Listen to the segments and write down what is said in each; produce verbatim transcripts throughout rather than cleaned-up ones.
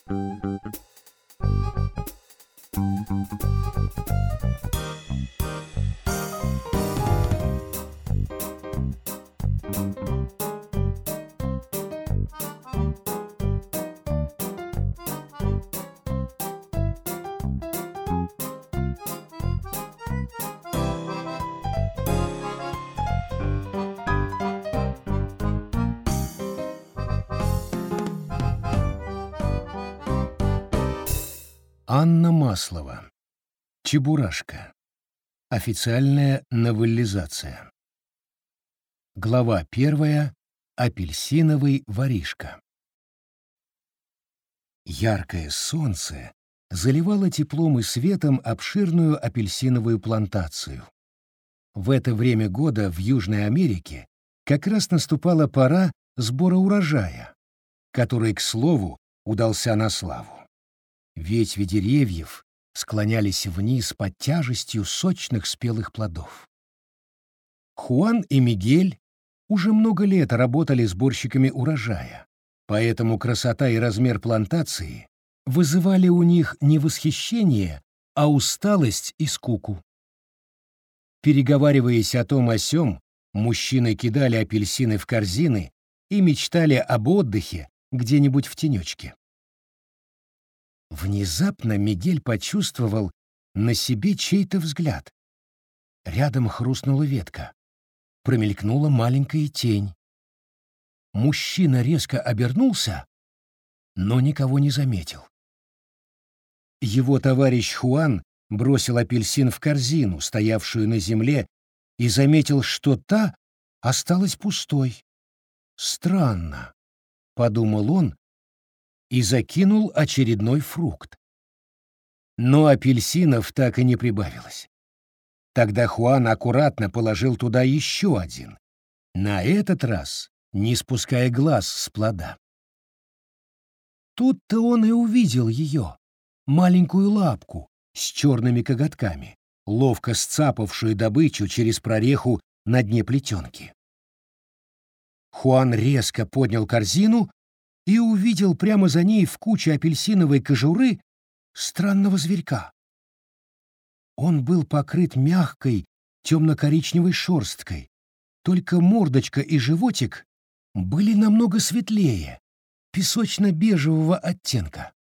Анна Маслова. Чебурашка. Официальная новеллизация. Глава первая. Апельсиновый воришка. Яркое солнце заливало теплом и светом обширную апельсиновую плантацию. В это время года в Южной Америке как раз наступала пора сбора урожая, который, к слову, удался на славу. Ветви деревьев склонялись вниз под тяжестью сочных спелых плодов. Хуан и Мигель уже много лет работали сборщиками урожая, поэтому красота и размер плантации вызывали у них не восхищение, а усталость и скуку. Переговариваясь о том о сём, мужчины кидали апельсины в корзины и мечтали об отдыхе где-нибудь в тенечке. Внезапно Мигель почувствовал на себе чей-то взгляд. Рядом хрустнула ветка. Промелькнула маленькая тень. Мужчина резко обернулся, но никого не заметил. Его товарищ Хуан бросил апельсин в корзину, стоявшую на земле, и заметил, что та осталась пустой. «Странно», — подумал он, и закинул очередной фрукт. Но апельсинов так и не прибавилось. Тогда Хуан аккуратно положил туда еще один, на этот раз не спуская глаз с плода. Тут-то он и увидел ее, маленькую лапку с черными коготками, ловко сцапавшую добычу через прореху на дне плетенки. Хуан резко поднял корзину и увидел прямо за ней в куче апельсиновой кожуры странного зверька. Он был покрыт мягкой темно-коричневой шерсткой, только мордочка и животик были намного светлее, песочно-бежевого оттенка.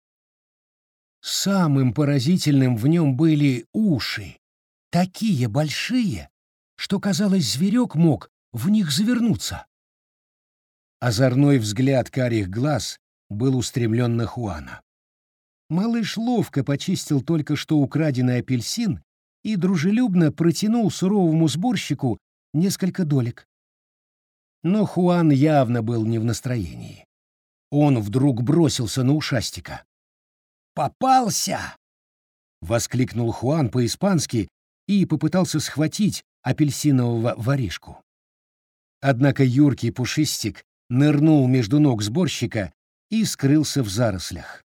Самым поразительным в нем были уши, такие большие, что, казалось, зверек мог в них завернуться. Озорной взгляд карих глаз был устремлен на Хуана. Малыш ловко почистил только что украденный апельсин и дружелюбно протянул суровому сборщику несколько долек. Но Хуан явно был не в настроении. Он вдруг бросился на ушастика. «Попался!» — воскликнул Хуан по-испански и попытался схватить апельсинового воришку. Однако юркий пушистик нырнул между ног сборщика и скрылся в зарослях.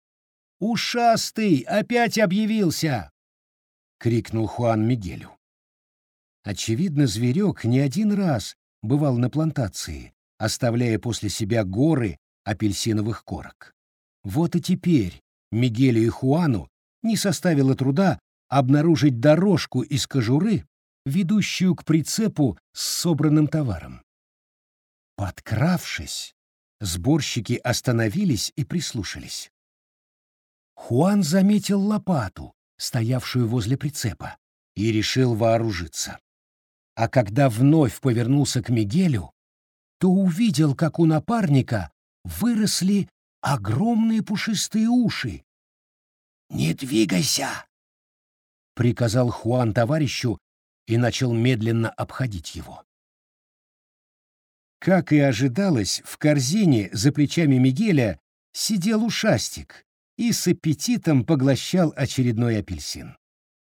«Ушастый опять объявился!» — крикнул Хуан Мигелю. Очевидно, зверек не один раз бывал на плантации, оставляя после себя горы апельсиновых корок. Вот и теперь Мигелю и Хуану не составило труда обнаружить дорожку из кожуры, ведущую к прицепу с собранным товаром. Подкравшись, сборщики остановились и прислушались. Хуан заметил лопату, стоявшую возле прицепа, и решил вооружиться. А когда вновь повернулся к Мигелю, то увидел, как у напарника выросли огромные пушистые уши. «Не двигайся!» — приказал Хуан товарищу и начал медленно обходить его. Как и ожидалось, в корзине за плечами Мигеля сидел ушастик и с аппетитом поглощал очередной апельсин.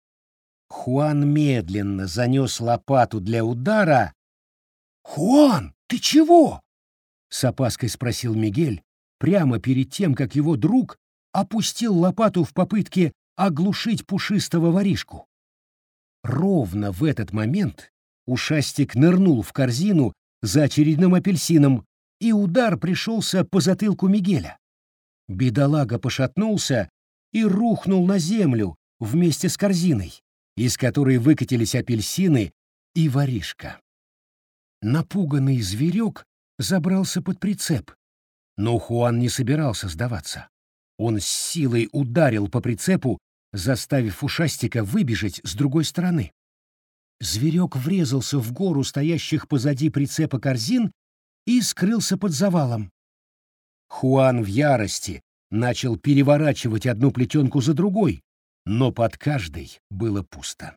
Хуан медленно занес лопату для удара. «Хуан, ты чего?» — с опаской спросил Мигель, прямо перед тем, как его друг опустил лопату в попытке оглушить пушистого воришку. Ровно в этот момент ушастик нырнул в корзину за очередным апельсином, и удар пришелся по затылку Мигеля. Бедолага пошатнулся и рухнул на землю вместе с корзиной, из которой выкатились апельсины и воришка. Напуганный зверек забрался под прицеп, но Хуан не собирался сдаваться. Он с силой ударил по прицепу, заставив ушастика выбежать с другой стороны. Зверек врезался в гору стоящих позади прицепа корзин и скрылся под завалом. Хуан в ярости начал переворачивать одну плетенку за другой, но под каждой было пусто.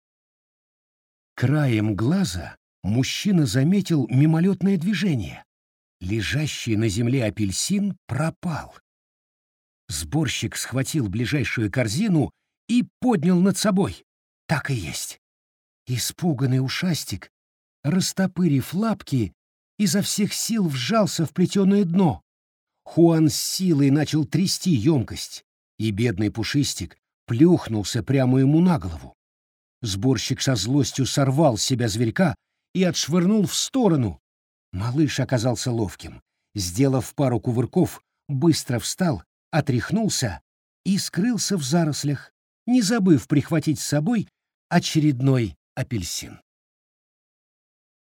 Краем глаза мужчина заметил мимолетное движение. Лежащий на земле апельсин пропал. Сборщик схватил ближайшую корзину и поднял над собой. Так и есть. Испуганный ушастик, растопырив лапки, изо всех сил вжался в плетеное дно. Хуан с силой начал трясти емкость, и бедный пушистик плюхнулся прямо ему на голову. Сборщик со злостью сорвал с себя зверька и отшвырнул в сторону. Малыш оказался ловким. Сделав пару кувырков, быстро встал, отряхнулся и скрылся в зарослях, не забыв прихватить с собой очередной апельсин.